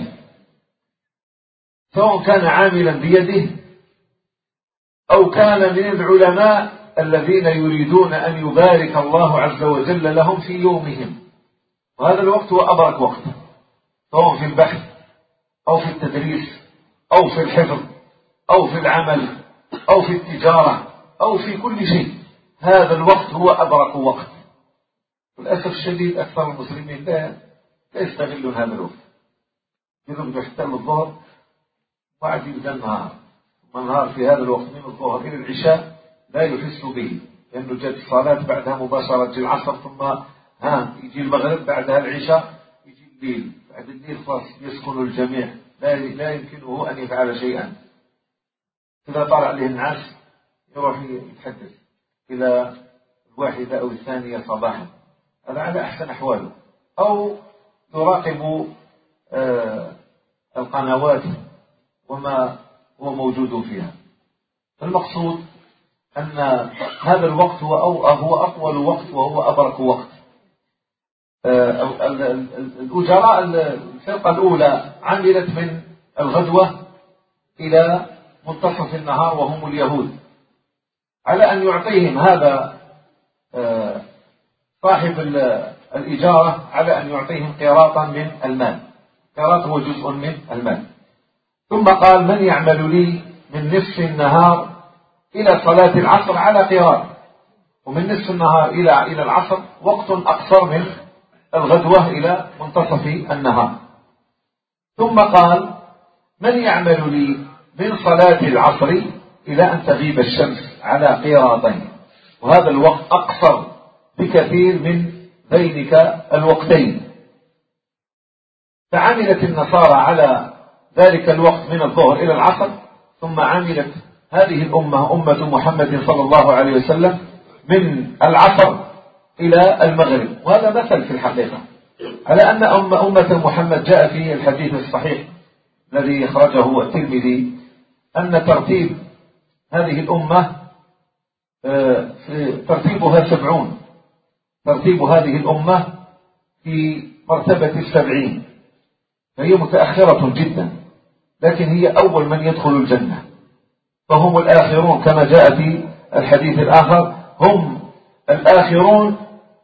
Speaker 1: سواء كان عاملا بيده أو كان من العلماء الذين يريدون أن يبارك الله عز وجل لهم في يومهم. وهذا الوقت هو أبرك وقت، سواء في البحث أو في التدريس أو في الحفظ أو في العمل أو في التجارة أو في كل شيء. هذا الوقت هو أبرك وقت. للأسف الشديد أكثر المسلمين لا يستغلون هذا الوقت، يذهب يحتل الظهر وبعد يبدأ النهار، والنهار في هذا الوقت من الظهر إلى العشاء لا يحس به، لأنه جاءت الصلاة بعدها مباشرة تجي العصر، ثم ها يجي المغرب، بعدها العشاء، يجي الليل، بعد الليل خلاص يسكن الجميع، لا لا يمكنه أن يفعل شيئا. إذا طلع عليه النعاس يروح يتحدث إلى الواحدة أو الثانية صباحا، هذا على أحسن أحواله، أو يراقب آه القنوات وما هو موجود فيها. المقصود أن هذا الوقت هو هو أطول وقت وهو أبرك وقت. الأجراء الفرقة الأولى عملت من الغدوة إلى منتصف النهار وهم اليهود، على أن يعطيهم هذا صاحب الإجارة على أن يعطيهم قيراطا من المال، قيراط هو جزء من المال. ثم قال: من يعمل لي من نصف النهار إلى صلاة العصر على قيراط، ومن نصف النهار إلى إلى العصر وقت أقصر من الغدوة إلى منتصف النهار. ثم قال: من يعمل لي من صلاة العصر إلى أن تغيب الشمس على قيراطين، وهذا الوقت أقصر بكثير من ذلك الوقتين. فعملت النصارى على ذلك الوقت من الظهر إلى العصر، ثم عملت هذه الأمة أمة محمد صلى الله عليه وسلم من العصر إلى المغرب. وهذا مثل في الحقيقة على أن أمة, أمة محمد جاء في الحديث الصحيح الذي أخرجه الترمذي أن ترتيب هذه الأمة ترتيبها سبعون، ترتيب هذه الأمة في مرتبة السبعين، فهي متأخرة جدا، لكن هي أول من يدخل الجنة، فهم الآخرون كما جاء في الحديث الآخر: هم الآخرون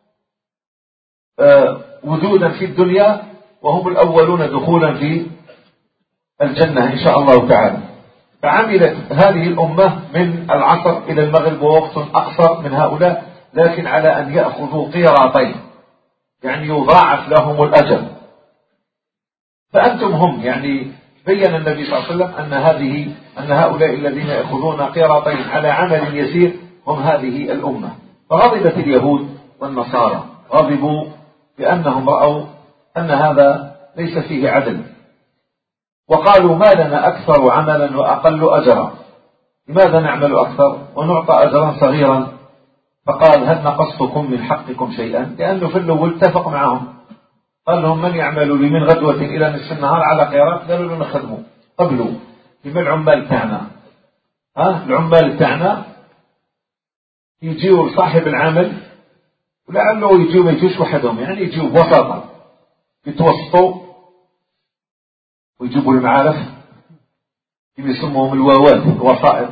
Speaker 1: وجودا في الدنيا وهم الأولون دخولا في الجنة إن شاء الله تعالى. فعملت هذه الأمة من العصر إلى المغرب ووقت أقصر من هؤلاء، لكن على أن يأخذوا قيراطين، يعني يضاعف لهم الأجر. فأنتم هم، يعني بين النبي صلى الله عليه وسلم أن هذه أن هؤلاء الذين يأخذون قيراطين على عمل يسير هم هذه الأمة. فغضبت اليهود والنصارى، غضبوا بأنهم رأوا أن هذا ليس فيه عدل، وقالوا: ما لنا أكثر عملا وأقل أجرا، لماذا نعمل أكثر ونعطى أجرا صغيرا؟ فقال: هل نقصتكم من حقكم شيئا؟ لأنه في الأول اتفق معهم، قال لهم: من يعمل لي من غدوة إلى نصف النهار على قيراط؟ قالوا له: نخدموا قبلوا كما العمال تاعنا، ها العمال تاعنا يجيوا صاحب العمل، ولعله يجيوا ما يجيوش وحدهم، يعني يجيوا بوساطة يتوسطوا ويجيبوا المعارف يسموهم الواوات الوسائط،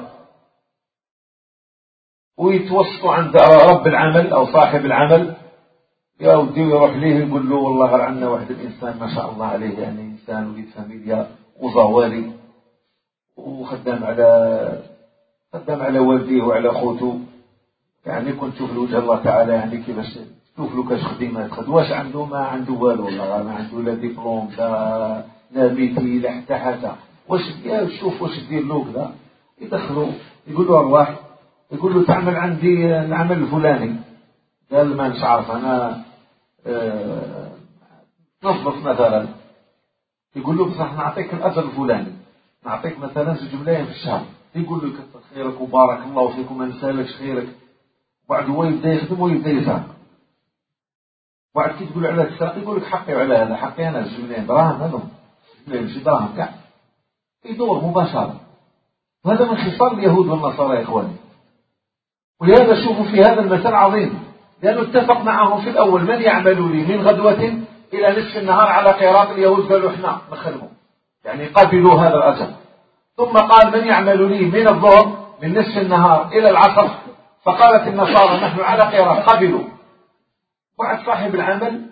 Speaker 1: ويتوسطوا عند رب العمل أو صاحب العمل، يا ودي يروح ليه يقول له والله عندنا واحد الإنسان ما شاء الله عليه، يعني إنسان وليد فاميليا وزوالي وخدام على خدام على والديه وعلى خوته، يعني كنت تشوف الوجه الله تعالى يعني كيفاش شوف له كاش خديمات خد، واش عنده؟ ما عنده والو والله، ما عنده لا ديبلوم لا لا ميتي لا حتى حاجه. واش يا شوف واش دير له كذا، يدخلوا يقول له ارواح، يقول له تعمل عندي العمل الفلاني، قال ما مش عارف انا أه نظف مثلا، يقول له بصح نعطيك الاجر الفلاني، نعطيك مثلا زوج ملايين في الشهر، يقول له كثر خيرك وبارك الله فيك وما نسالكش خيرك، بعد هو يبدا يخدم ويبدا يسرق، بعد كي تقول على السرقه يقول لك حقي على هذا، حقي انا زوج ملايين دراهم، هذو ماشي دراهم كاع، يدور مباشره. وهذا من خصال اليهود والنصارى يا اخواني. ولهذا شوفوا في هذا المثل عظيم، لانه اتفق معهم في الاول من يعمل لي من غدوه الى نصف النهار على قيراط، اليهود قالوا احنا نخدموا يعني قبلوا هذا الاجر. ثم قال من يعمل لي من الظهر من نصف النهار الى العصر، فقالت النصارى نحن على قيراط قبلوا. وعد صاحب العمل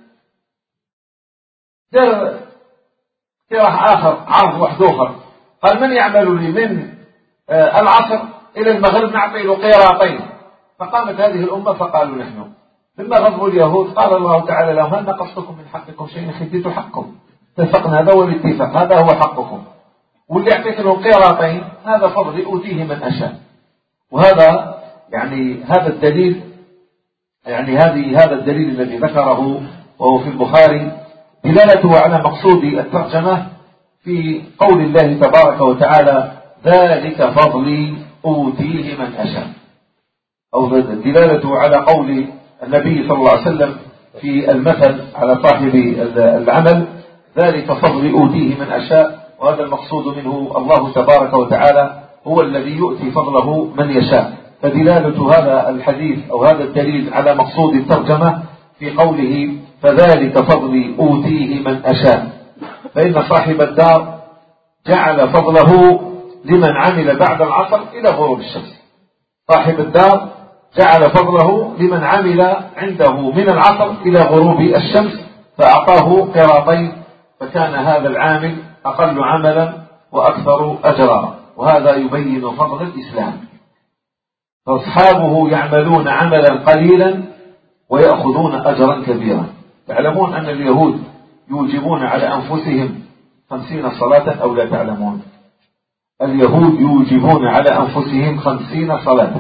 Speaker 1: دار اقتراح اخر، عرض واحد اخر، قال من يعمل لي من العصر الى المغرب نعطي له قيراطين. فقامت هذه الامه فقالوا نحن. لما غضبوا اليهود قال الله تعالى لهم هل نقصتكم من حقكم شيء؟ خديت حقكم، اتفقنا، هذا هو الاتفاق، هذا هو حقكم، واللي اعطيت له قيراطين هذا فضلي اوتيه من اشاء. وهذا يعني هذا الدليل، يعني هذه هذا الدليل الذي ذكره وهو في البخاري دلالته على مقصود الترجمة في قول الله تبارك وتعالى ذلك فضلي أوتيه من أشاء، أو دلالته على قول النبي صلى الله عليه وسلم في المثل على صاحب العمل ذلك فضلي أوتيه من أشاء. وهذا المقصود منه الله تبارك وتعالى هو الذي يؤتي فضله من يشاء. فدلالة هذا الحديث أو هذا الدليل على مقصود الترجمة في قوله فذلك فضلي أوتيه من أشاء، فإن صاحب الدار جعل فضله لمن عمل بعد العصر إلى غروب الشمس. صاحب الدار جعل فضله لمن عمل عنده من العصر إلى غروب الشمس، فأعطاه قراطين، فكان هذا العامل أقل عملا وأكثر أجرا. وهذا يبين فضل الإسلام. فأصحابه يعملون عملا قليلا ويأخذون أجرا كبيرا. تعلمون أن اليهود يوجبون على أنفسهم خمسين صلاة أو لا تعلمون؟ اليهود يوجبون على أنفسهم خمسين صلاة،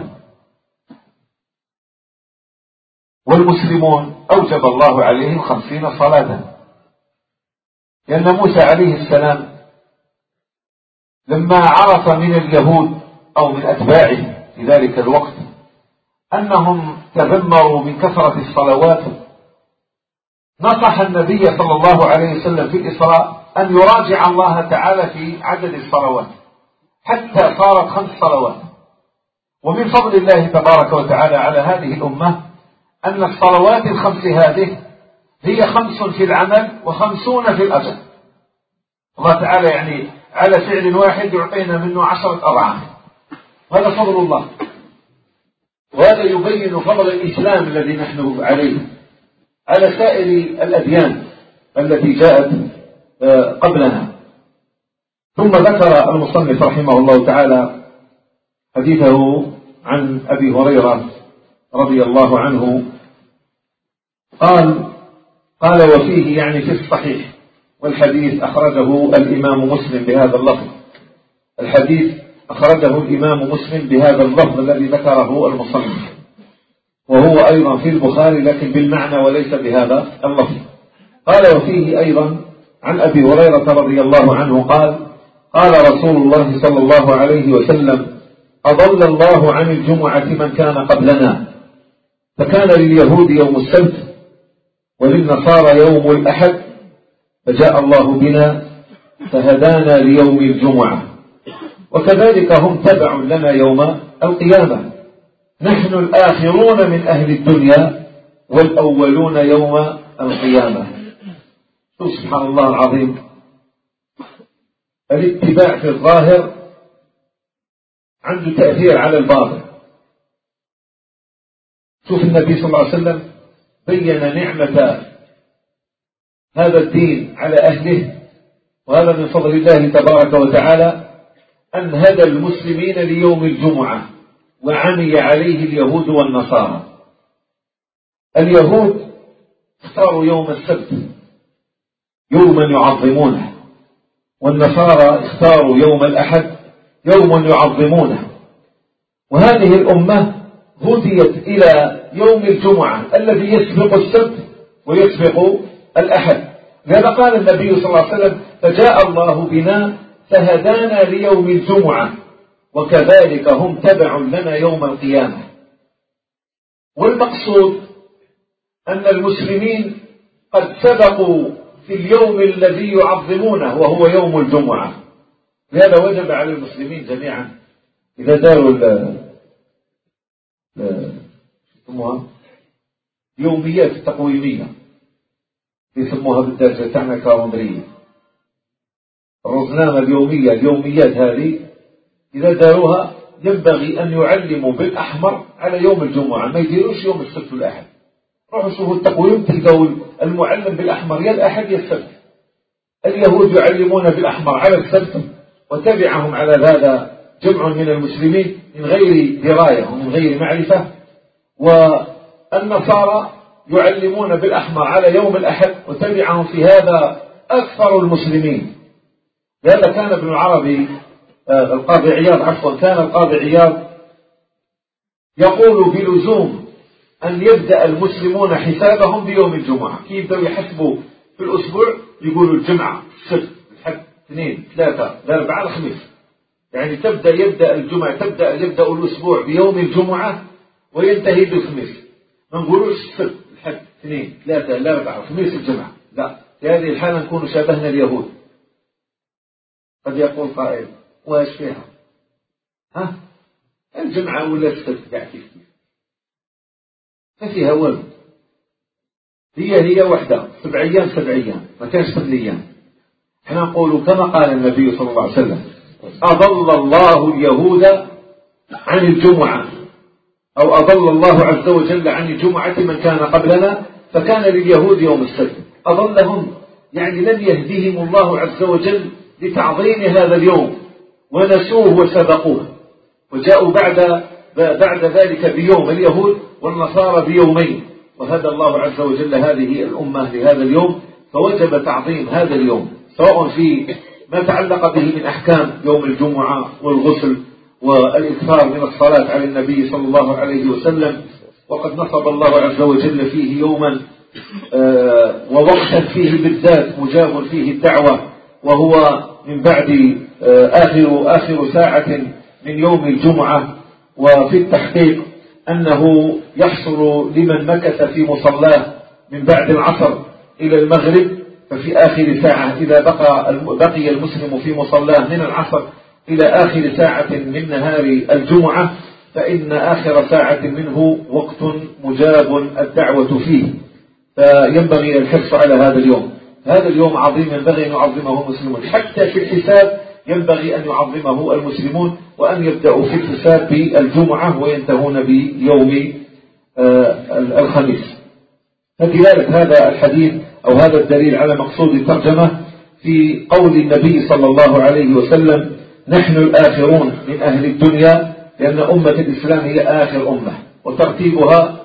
Speaker 1: والمسلمون أوجب الله عليهم خمسين صلاة. لأن موسى عليه السلام لما عرف من اليهود أو من أتباعه في ذلك الوقت أنهم تذمروا من كثرة الصلوات، نصح النبي صلى الله عليه وسلم في الإسراء أن يراجع الله تعالى في عدد الصلوات حتى صارت خمس صلوات. ومن فضل الله تبارك وتعالى على هذه الأمة أن الصلوات الخمس هذه هي خمس في العمل وخمسون في الأجر. الله تعالى يعني على فعل واحد يعطينا منه عشرة أضعاف، هذا فضل الله. وهذا يبين فضل الإسلام الذي نحن عليه على سائر الأديان التي جاءت قبلنا. ثم ذكر المصنف رحمه الله تعالى حديثه عن أبي هريرة رضي الله عنه قال قال وفيه يعني في الصحيح، والحديث أخرجه الإمام مسلم بهذا اللفظ، الحديث أخرجه الإمام مسلم بهذا اللفظ الذي ذكره المصنف، وهو أيضا في البخاري لكن بالمعنى وليس بهذا اللفظ. قال وفيه أيضا عن أبي هريرة رضي الله عنه قال قال رسول الله صلى الله عليه وسلم أضل الله عن الجمعة من كان قبلنا، فكان لليهود يوم السبت وللنصارى يوم الأحد، فجاء الله بنا فهدانا ليوم الجمعة، وكذلك هم تبع لنا يوم القيامة، نحن الآخرون من أهل الدنيا والأولون يوم القيامة. سبحان الله العظيم. الاتباع في الظاهر عنده تأثير على الباطن. شوف النبي صلى الله عليه وسلم بين نعمة هذا الدين على أهله، وهذا من فضل الله تبارك وتعالى أن هدى المسلمين ليوم الجمعة، وعمي عليه اليهود والنصارى. اليهود اختاروا يوم السبت يوما يعظمونه، والنصارى اختاروا يوم الأحد يوما يعظمونه. وهذه الأمة هديت إلى يوم الجمعة الذي يسبق السبت ويسبق الأحد. لذا قال النبي صلى الله عليه وسلم: فجاء الله بنا فهدانا ليوم الجمعة وكذلك هم تبع لنا يوم القيامة. والمقصود أن المسلمين قد سبقوا في اليوم الذي يعظمونه وهو يوم الجمعة. لهذا وجب على المسلمين جميعا إذا داروا يسموها يوميات تقويمية، يسموها بالدارجة تاعنا كالندرية، الرزنامة اليومية، اليوميات هذه إذا داروها ينبغي أن يعلموا بالأحمر على يوم الجمعة، ما يديروش يوم السبت والأحد. روحوا شوفوا التقويم تلقوا المعلم بالأحمر يا الأحد يا السبت. اليهود يعلمون بالأحمر على السبت، وتبعهم على هذا جمع من المسلمين من غير دراية ومن غير معرفة، والنصارى يعلمون بالأحمر على يوم الأحد، وتبعهم في هذا أكثر المسلمين. لهذا كان ابن العربي آه القاضي عياض عفوا كان القاضي عياض يقول بلزوم أن يبدأ المسلمون حسابهم بيوم الجمعة. كي يبدأوا يحسبوا في الأسبوع يقولوا الجمعة، السبت، الحد، اثنين، ثلاثة، الأربعاء، الخميس. يعني تبدأ يبدأ الجمعة تبدأ يبدأ الأسبوع بيوم الجمعة وينتهي بالخميس. ما نقولوش السبت، الحد، اثنين، ثلاثة، الأربعاء، الخميس، الجمعة. لا، في هذه الحالة نكون شابهنا اليهود. قد يقول قائل: واش فيها؟ ها؟ الجمعة ولا السبت قاعد كيف ما فيها والو. هي هي وحدة، سبع أيام سبع أيام، ما كانش ثمان أيام. احنا نقول كما قال النبي صلى الله عليه وسلم: أضل الله اليهود عن الجمعة، أو أضل الله عز وجل عن الجمعة من كان قبلنا فكان لليهود يوم السبت. أضلهم يعني لم يهديهم الله عز وجل لتعظيم هذا اليوم، ونسوه وسبقوه، وجاءوا بعد بعد ذلك بيوم، اليهود والنصارى بيومين، وهدى الله عز وجل هذه الأمة لهذا اليوم، فوجب تعظيم هذا اليوم سواء في ما تعلق به من أحكام يوم الجمعة والغسل والإكثار من الصلاة على النبي صلى الله عليه وسلم. وقد نصب الله عز وجل فيه يوما آه ووقتا فيه بالذات مجاب فيه الدعوة، وهو من بعد آه آخر, آخر ساعة من يوم الجمعة. وفي التحقيق أنه يحصل لمن مكث في مصلاه من بعد العصر إلى المغرب، ففي آخر ساعة إذا بقى بقي المسلم في مصلاه من العصر إلى آخر ساعة من نهار الجمعة، فإن آخر ساعة منه وقت مجاب الدعوة فيه، فينبغي الحرص على هذا اليوم. هذا اليوم عظيم ينبغي أن يعظمه المسلمون، حتى في الحساب ينبغي أن يعظمه المسلمون، وأن يبدأوا في الحساب بالجمعة وينتهون بيوم الخميس. فدلالة هذا الحديث أو هذا الدليل على مقصود الترجمة في قول النبي صلى الله عليه وسلم: نحن الآخرون من أهل الدنيا، لأن أمة الإسلام هي آخر أمة، وترتيبها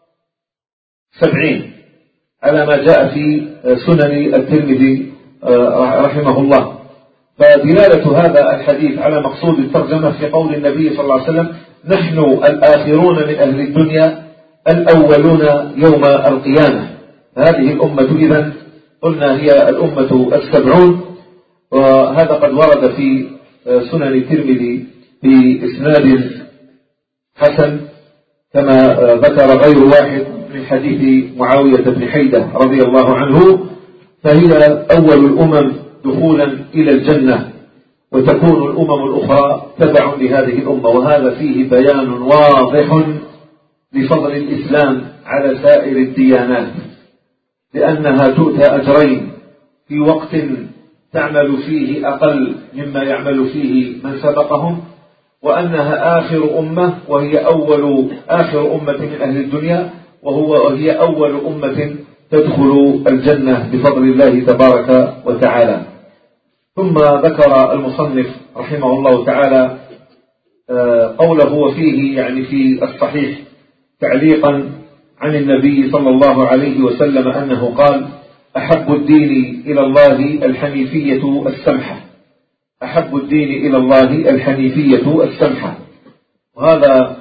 Speaker 1: سبعين على ما جاء في سنن الترمذي رحمه الله. فدلالة هذا الحديث على مقصود الترجمة في قول النبي صلى الله عليه وسلم: نحن الآخرون من أهل الدنيا الأولون يوم القيامة. هذه الأمة إذن قلنا هي الأمة السبعون، وهذا قد ورد في سنن الترمذي بإسناد حسن كما ذكر غير واحد من حديث معاوية بن حيدة رضي الله عنه. فهي أول الأمم دخولا إلى الجنة، وتكون الأمم الأخرى تبع لهذه الأمة. وهذا فيه بيان واضح لفضل الإسلام على سائر الديانات، لأنها تؤتى أجرين في وقت تعمل فيه أقل مما يعمل فيه من سبقهم، وأنها آخر أمة وهي أول آخر أمة من أهل الدنيا، وهو وهي أول أمة تدخل الجنة بفضل الله تبارك وتعالى. ثم ذكر المصنف رحمه الله تعالى قوله وفيه يعني في الصحيح تعليقا عن النبي صلى الله عليه وسلم أنه قال: أحب الدين إلى الله الحنيفية السمحة، أحب الدين إلى الله الحنيفية السمحة. وهذا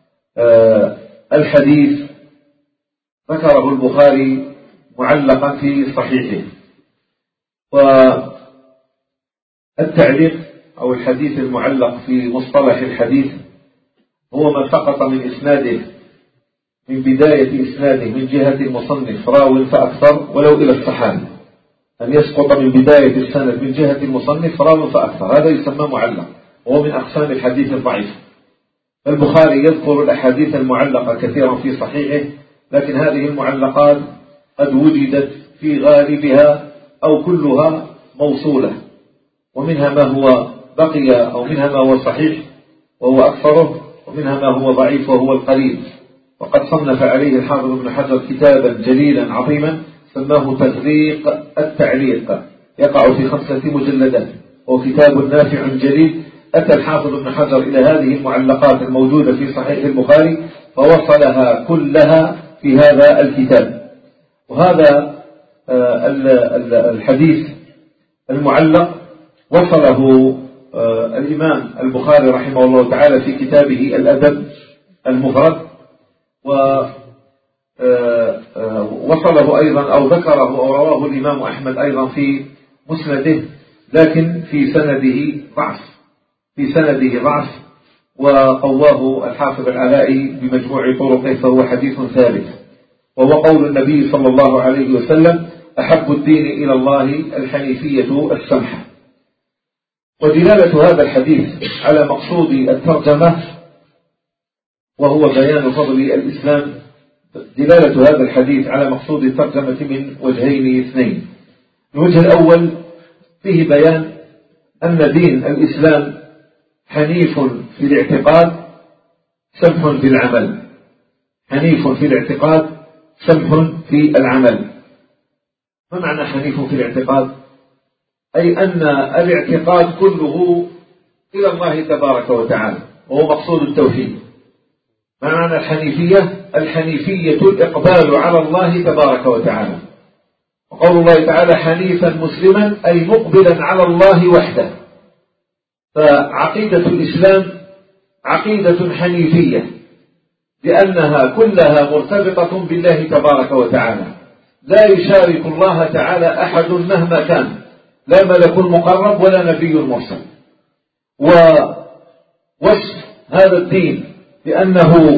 Speaker 1: الحديث ذكره البخاري معلقا في صحيحه. والتعليق أو الحديث المعلق في مصطلح الحديث هو ما سقط من إسناده من بداية إسناده من جهة المصنف راو فأكثر ولو إلى الصحابي، أن يسقط من بداية السند من جهة المصنف راو فأكثر، هذا يسمى معلق، وهو من أقسام الحديث الضعيف. البخاري يذكر الأحاديث المعلقة كثيرا في صحيحه، لكن هذه المعلقات قد وجدت في غالبها أو كلها موصولة، ومنها ما هو بقي أو منها ما هو صحيح وهو أكثره، ومنها ما هو ضعيف وهو القليل. وقد صنف عليه الحافظ ابن حجر كتابا جليلا عظيما سماه تغريق التعليق، يقع في خمسة مجلدات، وهو كتاب نافع جليل. أتى الحافظ ابن حجر إلى هذه المعلقات الموجودة في صحيح البخاري فوصلها كلها في هذا الكتاب. وهذا الحديث المعلق وصله الإمام البخاري رحمه الله تعالى في كتابه الأدب المفرد، ووصله أيضا أو ذكره أو رواه الإمام أحمد أيضا في مسنده، لكن في سنده ضعف في سنده ضعف وقواه الحافظ العلائي بمجموع طرقه، فهو حديث ثابت. وهو قول النبي صلى الله عليه وسلم: أحب الدين إلى الله الحنيفية السمحة. ودلالة هذا الحديث على مقصود الترجمة وهو بيان فضل الإسلام، دلالة هذا الحديث على مقصود الترجمة من وجهين اثنين. الوجه الأول فيه بيان أن دين الإسلام حنيف في الاعتقاد سمح في العمل، حنيف في الاعتقاد سمح في العمل. ما معنى حنيف في الاعتقاد؟ أي أن الاعتقاد كله إلى الله تبارك وتعالى، وهو مقصود التوحيد. ما معنى الحنيفية؟ الحنيفية الإقبال على الله تبارك وتعالى. وقول الله تعالى: حنيفا مسلما أي مقبلا على الله وحده. فعقيدة الإسلام عقيدة حنيفية لأنها كلها مرتبطة بالله تبارك وتعالى، لا يشارك الله تعالى أحد مهما كان، لا ملك مقرب ولا نبي مرسل. ووصف هذا الدين بأنه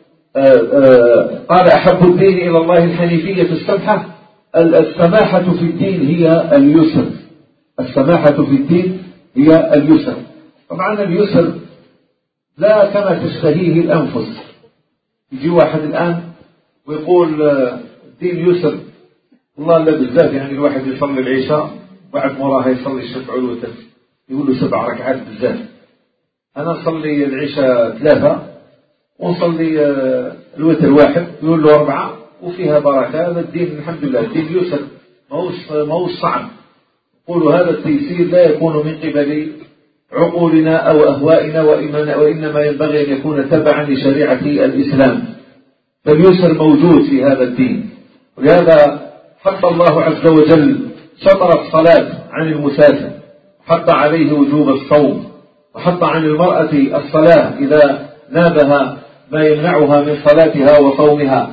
Speaker 1: قال: أحب الدين إلى الله الحنيفية السمحة. السماحة في الدين هي اليسر، السماحة في الدين هي اليسر. طبعا اليسر لا كما تشتهيه الأنفس. يجي واحد الآن ويقول الدين يسر، الله لا بالذات، يعني الواحد يصلي العشاء بعد مراها يصلي الشفع والوتر يقول له سبع ركعات بالذات. أنا أصلي العشاء ثلاثة ونصلي الوتر واحد يقول له أربعة وفيها بركة. هذا الدين الحمد لله الدين يسر، ما هو صعب. يقولوا هذا التيسير لا يكون من قبل عقولنا أو أهوائنا، وإنما ينبغي أن يكون تبعا لشريعة الإسلام. فاليسر موجود في هذا الدين، ولهذا حط الله عز وجل شطر الصلاة عن المسافر، حط عليه وجوب الصوم، وحط عن المرأة الصلاة إذا نابها ما يمنعها من صلاتها وصومها.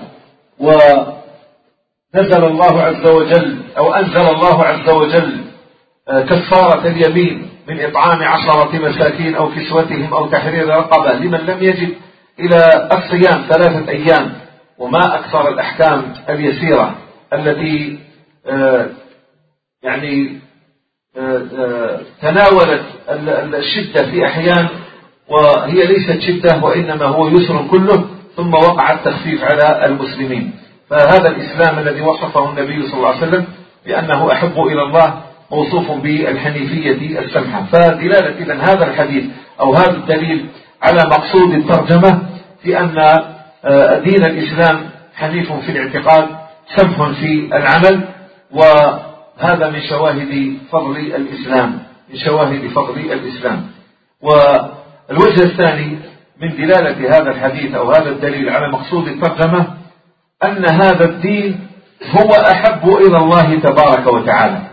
Speaker 1: ونزل الله عز وجل أو أنزل الله عز وجل كفارة اليمين من إطعام عشرة مساكين أو كسوتهم أو تحرير رقبة لمن لم يجد إلى الصيام ثلاثة أيام. وما أكثر الأحكام اليسيرة التي يعني تناولت الشدة في أحيان وهي ليست شدة وإنما هو يسر كله، ثم وقع التخفيف على المسلمين. فهذا الإسلام الذي وصفه النبي صلى الله عليه وسلم بأنه أحب إلى الله موصوف بالحنيفية السمحة. فدلالة إذن هذا الحديث أو هذا الدليل على مقصود الترجمة في أن دين الإسلام حنيف في الاعتقاد سمح في العمل، وهذا من شواهد فضل الإسلام من شواهد فضل الإسلام. والوجه الثاني من دلالة هذا الحديث أو هذا الدليل على مقصود الترجمة أن هذا الدين هو أحب إلى الله تبارك وتعالى،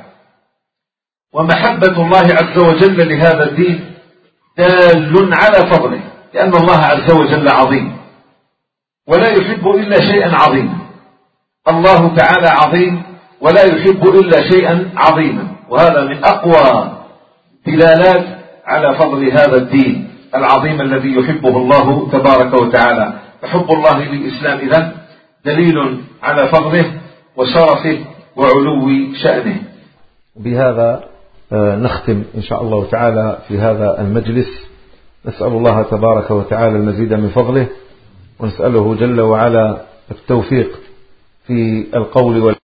Speaker 1: ومحبة الله عز وجل لهذا الدين دال على فضله، لأن الله عز وجل عظيم ولا يحب إلا شيئا عظيما. الله تعالى عظيم ولا يحب إلا شيئا عظيما، وهذا من أقوى دلالات على فضل هذا الدين العظيم الذي يحبه الله تبارك وتعالى. فحب الله للإسلام إذن دليل على فضله وشرفه وعلو شأنه.
Speaker 2: بهذا نختم إن شاء الله تعالى في هذا المجلس. نسأل الله تبارك وتعالى المزيد من فضله، ونسأله جل وعلا التوفيق في القول والعمل.